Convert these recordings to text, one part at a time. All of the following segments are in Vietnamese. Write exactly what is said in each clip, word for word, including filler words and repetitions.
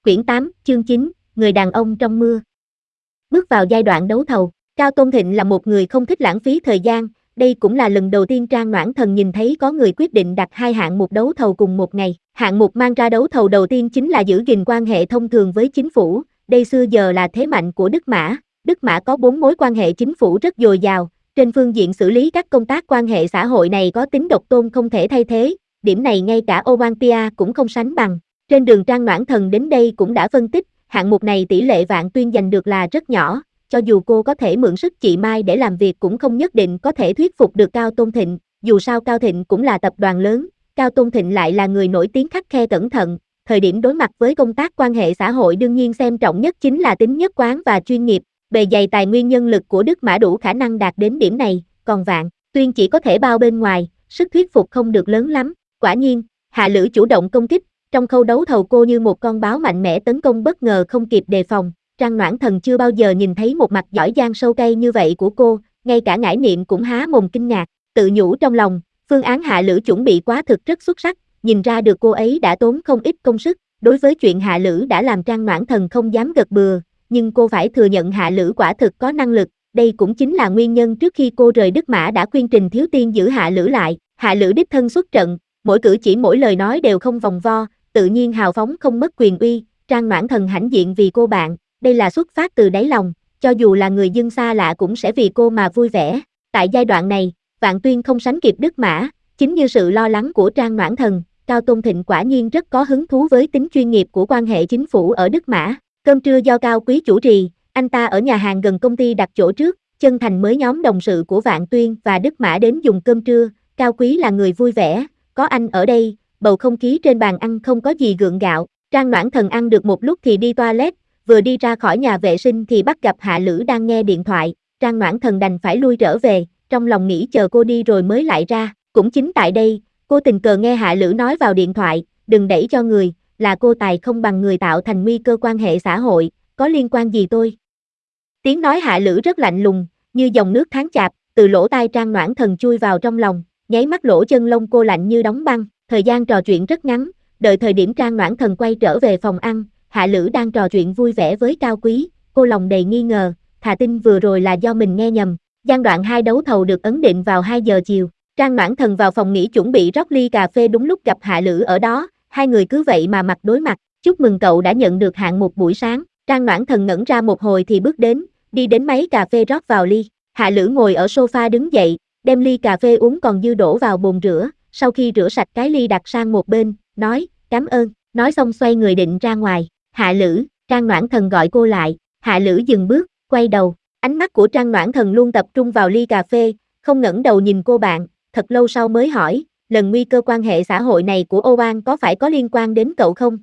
Quyển tám, chương chín, Người đàn ông trong mưa. Bước vào giai đoạn đấu thầu, Cao Tôn Thịnh là một người không thích lãng phí thời gian, đây cũng là lần đầu tiên Trang Noãn Thần nhìn thấy có người quyết định đặt hai hạng mục đấu thầu cùng một ngày. Hạng mục mang ra đấu thầu đầu tiên chính là giữ gìn quan hệ thông thường với chính phủ, đây xưa giờ là thế mạnh của Đức Mã. Đức Mã có bốn mối quan hệ chính phủ rất dồi dào, trên phương diện xử lý các công tác quan hệ xã hội này có tính độc tôn không thể thay thế, điểm này ngay cả Olympia cũng không sánh bằng. Trên đường Trang Noãn Thần đến đây cũng đã phân tích, hạng mục này tỷ lệ Vạn Tuyên giành được là rất nhỏ, cho dù cô có thể mượn sức chị Mai để làm việc cũng không nhất định có thể thuyết phục được Cao Tôn Thịnh, dù sao Cao Thịnh cũng là tập đoàn lớn, Cao Tôn Thịnh lại là người nổi tiếng khắt khe cẩn thận, thời điểm đối mặt với công tác quan hệ xã hội đương nhiên xem trọng nhất chính là tính nhất quán và chuyên nghiệp, bề dày tài nguyên nhân lực của Đức Mã đủ khả năng đạt đến điểm này, còn Vạn Tuyên chỉ có thể bao bên ngoài, sức thuyết phục không được lớn lắm, quả nhiên, Hạ Lữ chủ động công kích. Trong khâu đấu thầu cô như một con báo mạnh mẽ tấn công bất ngờ không kịp đề phòng, Trang Noãn Thần chưa bao giờ nhìn thấy một mặt giỏi giang sâu cay như vậy của cô, ngay cả Ngải Niệm cũng há mồm kinh ngạc, tự nhủ trong lòng, phương án Hạ Lữ chuẩn bị quá thực rất xuất sắc, nhìn ra được cô ấy đã tốn không ít công sức, đối với chuyện Hạ Lữ đã làm Trang Noãn Thần không dám gật bừa, nhưng cô phải thừa nhận Hạ Lữ quả thực có năng lực, đây cũng chính là nguyên nhân trước khi cô rời Đức Mã đã khuyên Trình Thiếu Tiên giữ Hạ Lữ lại, Hạ Lữ đích thân xuất trận, mỗi cử chỉ mỗi lời nói đều không vòng vo, tự nhiên hào phóng không mất quyền uy, Trang Noãn Thần hãnh diện vì cô bạn, đây là xuất phát từ đáy lòng, cho dù là người dân xa lạ cũng sẽ vì cô mà vui vẻ. Tại giai đoạn này, Vạn Tuyên không sánh kịp Đức Mã, chính như sự lo lắng của Trang Noãn Thần, Cao Tôn Thịnh quả nhiên rất có hứng thú với tính chuyên nghiệp của quan hệ chính phủ ở Đức Mã. Cơm trưa do Cao Quý chủ trì, anh ta ở nhà hàng gần công ty đặt chỗ trước, Chân Thành mới nhóm đồng sự của Vạn Tuyên và Đức Mã đến dùng cơm trưa, Cao Quý là người vui vẻ, có anh ở đây. Bầu không khí trên bàn ăn không có gì gượng gạo, Trang Noãn Thần ăn được một lúc thì đi toilet, vừa đi ra khỏi nhà vệ sinh thì bắt gặp Hạ Lữ đang nghe điện thoại, Trang Noãn Thần đành phải lui trở về, trong lòng nghĩ chờ cô đi rồi mới lại ra, cũng chính tại đây, cô tình cờ nghe Hạ Lữ nói vào điện thoại, đừng đẩy cho người, là cô tài không bằng người tạo thành nguy cơ quan hệ xã hội, có liên quan gì tôi? Tiếng nói Hạ Lữ rất lạnh lùng, như dòng nước tháng chạp, từ lỗ tai Trang Noãn Thần chui vào trong lòng, nháy mắt lỗ chân lông cô lạnh như đóng băng. Thời gian trò chuyện rất ngắn, đợi thời điểm Trang Noãn Thần quay trở về phòng ăn, Hạ Lữ đang trò chuyện vui vẻ với Cao Quý, cô lòng đầy nghi ngờ, thà tin vừa rồi là do mình nghe nhầm. Giai đoạn hai đấu thầu được ấn định vào hai giờ chiều, Trang Noãn Thần vào phòng nghỉ chuẩn bị rót ly cà phê đúng lúc gặp Hạ Lữ ở đó, hai người cứ vậy mà mặt đối mặt, chúc mừng cậu đã nhận được hạng mục buổi sáng, Trang Noãn Thần ngẩn ra một hồi thì bước đến, đi đến máy cà phê rót vào ly, Hạ Lữ ngồi ở sofa đứng dậy, đem ly cà phê uống còn dư đổ vào bồn rửa. Sau khi rửa sạch cái ly đặt sang một bên, nói, cảm ơn, nói xong xoay người định ra ngoài, Hạ Lữ, Trang Noãn Thần gọi cô lại, Hạ Lữ dừng bước, quay đầu, ánh mắt của Trang Noãn Thần luôn tập trung vào ly cà phê, không ngẩng đầu nhìn cô bạn, thật lâu sau mới hỏi, lần nguy cơ quan hệ xã hội này của Oan có phải có liên quan đến cậu không?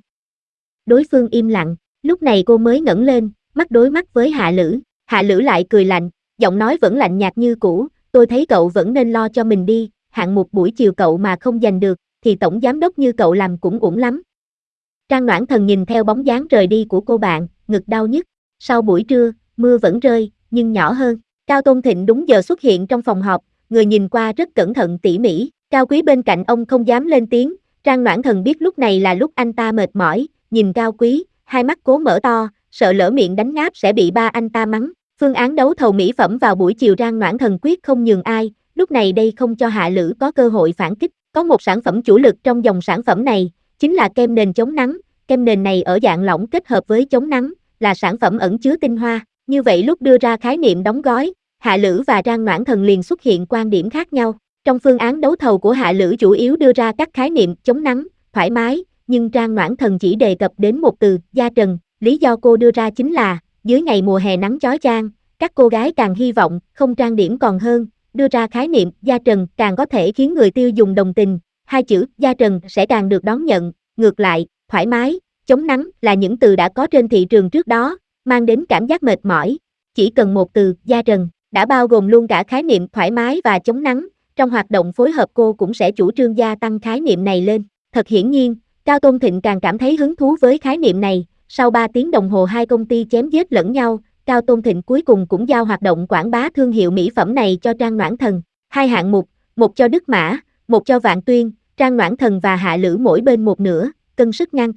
Đối phương im lặng, lúc này cô mới ngẩng lên, mắt đối mắt với Hạ Lữ, Hạ Lữ lại cười lạnh, giọng nói vẫn lạnh nhạt như cũ, tôi thấy cậu vẫn nên lo cho mình đi. Hạng mục buổi chiều cậu mà không giành được, thì tổng giám đốc như cậu làm cũng uổng lắm. Trang Noãn Thần nhìn theo bóng dáng rời đi của cô bạn, ngực đau nhức. Sau buổi trưa, mưa vẫn rơi, nhưng nhỏ hơn. Cao Tôn Thịnh đúng giờ xuất hiện trong phòng họp, người nhìn qua rất cẩn thận tỉ mỉ. Cao Quý bên cạnh ông không dám lên tiếng. Trang Noãn Thần biết lúc này là lúc anh ta mệt mỏi, nhìn Cao Quý, hai mắt cố mở to, sợ lỡ miệng đánh ngáp sẽ bị ba anh ta mắng. Phương án đấu thầu mỹ phẩm vào buổi chiều Trang Noãn Thần quyết không nhường ai. Lúc này đây không cho Hạ Lữ có cơ hội phản kích, có một sản phẩm chủ lực trong dòng sản phẩm này, chính là kem nền chống nắng, kem nền này ở dạng lỏng kết hợp với chống nắng, là sản phẩm ẩn chứa tinh hoa, như vậy lúc đưa ra khái niệm đóng gói, Hạ Lữ và Trang Noãn Thần liền xuất hiện quan điểm khác nhau, trong phương án đấu thầu của Hạ Lữ chủ yếu đưa ra các khái niệm chống nắng, thoải mái, nhưng Trang Noãn Thần chỉ đề cập đến một từ, da trần, lý do cô đưa ra chính là, dưới ngày mùa hè nắng chói chang, các cô gái càng hy vọng, không trang điểm còn hơn. Đưa ra khái niệm da trần càng có thể khiến người tiêu dùng đồng tình, hai chữ da trần sẽ càng được đón nhận, ngược lại, thoải mái, chống nắng là những từ đã có trên thị trường trước đó, mang đến cảm giác mệt mỏi, chỉ cần một từ da trần, đã bao gồm luôn cả khái niệm thoải mái và chống nắng, trong hoạt động phối hợp cô cũng sẽ chủ trương gia tăng khái niệm này lên, thật hiển nhiên, Cao Tôn Thịnh càng cảm thấy hứng thú với khái niệm này, sau ba tiếng đồng hồ hai công ty chém giết lẫn nhau, Cao Tôn Thịnh cuối cùng cũng giao hoạt động quảng bá thương hiệu mỹ phẩm này cho Trang Noãn Thần. Hai hạng mục, một cho Đức Mã, một cho Vạn Tuyên, Trang Noãn Thần và Hạ Lữ mỗi bên một nửa, cân sức ngang tài.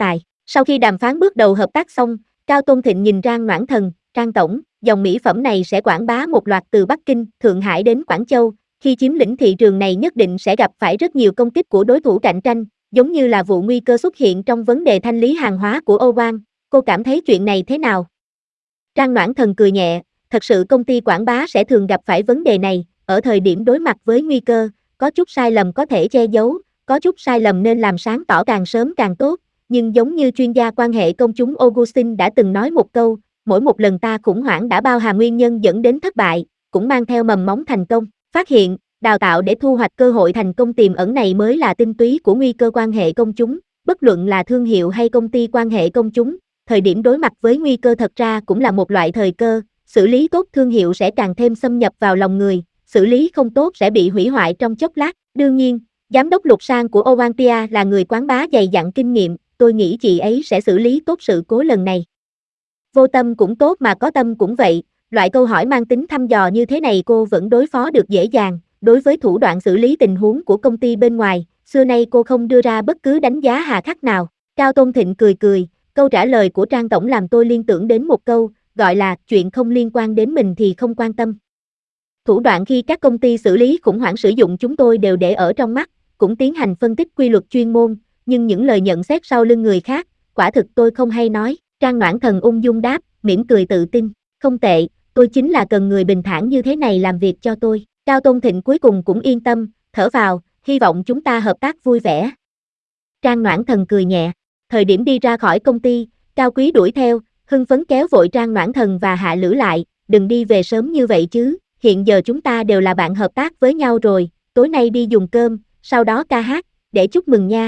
Sau khi đàm phán bước đầu hợp tác xong, Cao Tôn Thịnh nhìn Trang Noãn Thần, Trang Tổng, dòng mỹ phẩm này sẽ quảng bá một loạt từ Bắc Kinh, Thượng Hải đến Quảng Châu, khi chiếm lĩnh thị trường này nhất định sẽ gặp phải rất nhiều công kích của đối thủ cạnh tranh, giống như là vụ nguy cơ xuất hiện trong vấn đề thanh lý hàng hóa của Owan, cô cảm thấy chuyện này thế nào? Trang Noãn Thần cười nhẹ, thật sự công ty quảng bá sẽ thường gặp phải vấn đề này, ở thời điểm đối mặt với nguy cơ, có chút sai lầm có thể che giấu, có chút sai lầm nên làm sáng tỏ càng sớm càng tốt, nhưng giống như chuyên gia quan hệ công chúng Augustine đã từng nói một câu, mỗi một lần ta khủng hoảng đã bao hàm nguyên nhân dẫn đến thất bại, cũng mang theo mầm móng thành công, phát hiện, đào tạo để thu hoạch cơ hội thành công tiềm ẩn này mới là tinh túy của nguy cơ quan hệ công chúng, bất luận là thương hiệu hay công ty quan hệ công chúng, thời điểm đối mặt với nguy cơ thật ra cũng là một loại thời cơ, xử lý tốt thương hiệu sẽ càng thêm xâm nhập vào lòng người, xử lý không tốt sẽ bị hủy hoại trong chốc lát, đương nhiên, giám đốc Lục Sang của Owanpia là người quảng bá dày dặn kinh nghiệm, tôi nghĩ chị ấy sẽ xử lý tốt sự cố lần này. Vô tâm cũng tốt mà có tâm cũng vậy, loại câu hỏi mang tính thăm dò như thế này cô vẫn đối phó được dễ dàng, đối với thủ đoạn xử lý tình huống của công ty bên ngoài, xưa nay cô không đưa ra bất cứ đánh giá hà khắc nào. Cao Tôn Thịnh cười cười, câu trả lời của Trang Tổng làm tôi liên tưởng đến một câu, gọi là chuyện không liên quan đến mình thì không quan tâm. Thủ đoạn khi các công ty xử lý khủng hoảng sử dụng chúng tôi đều để ở trong mắt, cũng tiến hành phân tích quy luật chuyên môn, nhưng những lời nhận xét sau lưng người khác, quả thực tôi không hay nói. Trang Noãn Thần ung dung đáp, mỉm cười tự tin, không tệ, tôi chính là cần người bình thản như thế này làm việc cho tôi. Cao Tôn Thịnh cuối cùng cũng yên tâm, thở vào, hy vọng chúng ta hợp tác vui vẻ. Trang Noãn Thần cười nhẹ, thời điểm đi ra khỏi công ty, Cao Quý đuổi theo, hưng phấn kéo vội Trang Noãn Thần và Hạ Lữ lại, đừng đi về sớm như vậy chứ, hiện giờ chúng ta đều là bạn hợp tác với nhau rồi, tối nay đi dùng cơm, sau đó ca hát, để chúc mừng nha.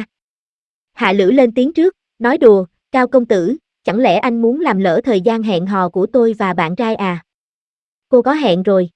Hạ Lữ lên tiếng trước, nói đùa, Cao công tử, chẳng lẽ anh muốn làm lỡ thời gian hẹn hò của tôi và bạn trai à? Cô có hẹn rồi.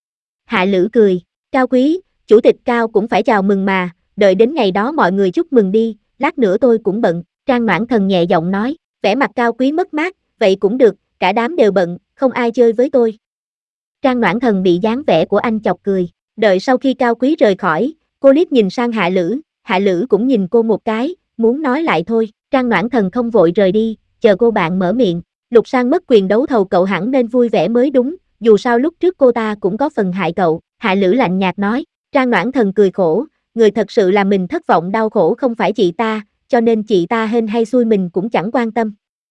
Hạ Lữ cười, Cao Quý, chủ tịch Cao cũng phải chào mừng mà, đợi đến ngày đó mọi người chúc mừng đi, lát nữa tôi cũng bận, Trang Noãn Thần nhẹ giọng nói, vẻ mặt Cao Quý mất mát, vậy cũng được, cả đám đều bận, không ai chơi với tôi. Trang Noãn Thần bị dáng vẻ của anh chọc cười, đợi sau khi Cao Quý rời khỏi, cô liếc nhìn sang Hạ Lữ, Hạ Lữ cũng nhìn cô một cái, muốn nói lại thôi, Trang Noãn Thần không vội rời đi, chờ cô bạn mở miệng, Lục Sang mất quyền đấu thầu cậu hẳn nên vui vẻ mới đúng, dù sao lúc trước cô ta cũng có phần hại cậu, Hạ Lữ lạnh nhạt nói, Trang Noãn Thần cười khổ, người thật sự là mình thất vọng đau khổ không phải chị ta, cho nên chị ta hên hay xui mình cũng chẳng quan tâm.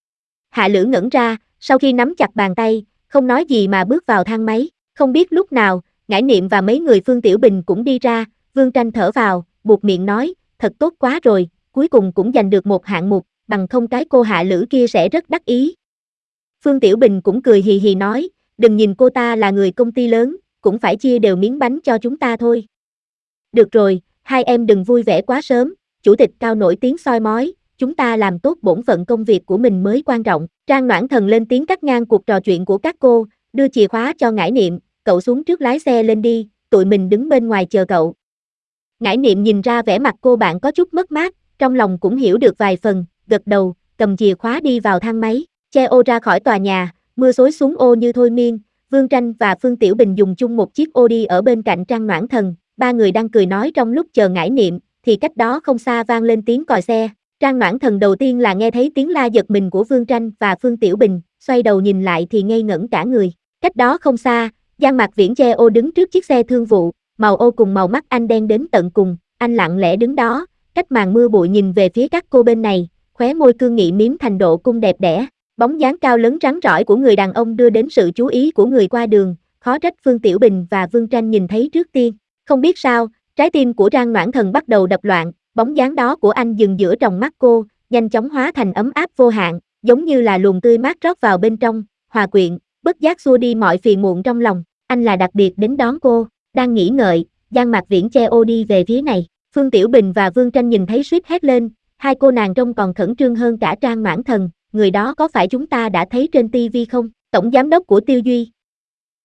Hạ Lữ ngẩn ra, sau khi nắm chặt bàn tay, không nói gì mà bước vào thang máy, không biết lúc nào, Ngải Niệm và mấy người Phương Tiểu Bình cũng đi ra, Vương Tranh thở vào, buột miệng nói, thật tốt quá rồi, cuối cùng cũng giành được một hạng mục, bằng không cái cô Hạ Lữ kia sẽ rất đắc ý. Phương Tiểu Bình cũng cười hì hì nói, đừng nhìn cô ta là người công ty lớn, cũng phải chia đều miếng bánh cho chúng ta thôi. Được rồi, hai em đừng vui vẻ quá sớm, chủ tịch Cao nổi tiếng soi mói, chúng ta làm tốt bổn phận công việc của mình mới quan trọng. Trang Noãn Thần lên tiếng cắt ngang cuộc trò chuyện của các cô, đưa chìa khóa cho Ngải Niệm, cậu xuống trước lái xe lên đi, tụi mình đứng bên ngoài chờ cậu. Ngải Niệm nhìn ra vẻ mặt cô bạn có chút mất mát, trong lòng cũng hiểu được vài phần, gật đầu, cầm chìa khóa đi vào thang máy, che ô ra khỏi tòa nhà, mưa xối xuống ô như thôi miên, Vương Tranh và Phương Tiểu Bình dùng chung một chiếc ô đi ở bên cạnh Trang Noãn Thần, ba người đang cười nói trong lúc chờ Ngải Niệm, thì cách đó không xa vang lên tiếng còi xe. Trang Noãn Thần đầu tiên là nghe thấy tiếng la giật mình của Vương Tranh và Phương Tiểu Bình, xoay đầu nhìn lại thì ngây ngẩn cả người. Cách đó không xa, Giang Mạc Viễn che ô đứng trước chiếc xe thương vụ, màu ô cùng màu mắt anh đen đến tận cùng, anh lặng lẽ đứng đó, cách màn mưa bụi nhìn về phía các cô bên này, khóe môi cương nghị miếm thành độ cung đẹp đẽ. Bóng dáng cao lớn rắn rỏi của người đàn ông đưa đến sự chú ý của người qua đường, khó trách Phương Tiểu Bình và Vương Tranh nhìn thấy trước tiên. Không biết sao, trái tim của Trang Noãn Thần bắt đầu đập loạn, bóng dáng đó của anh dừng giữa tròng mắt cô, nhanh chóng hóa thành ấm áp vô hạn, giống như là luồng tươi mát rót vào bên trong, hòa quyện, bất giác xua đi mọi phiền muộn trong lòng. Anh là đặc biệt đến đón cô, đang nghĩ ngợi, Giang Mạc Viễn che ô đi về phía này. Phương Tiểu Bình và Vương Tranh nhìn thấy suýt hét lên, hai cô nàng trông còn khẩn trương hơn cả Trang Noãn Thần, người đó có phải chúng ta đã thấy trên ti vi không? Tổng giám đốc của Tiêu Duy,